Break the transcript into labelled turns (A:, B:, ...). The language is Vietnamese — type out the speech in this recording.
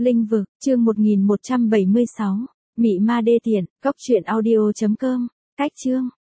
A: Linh vực, chương 1176. Mị ma đê tiện, cốc truyện audio.com. Cách chương.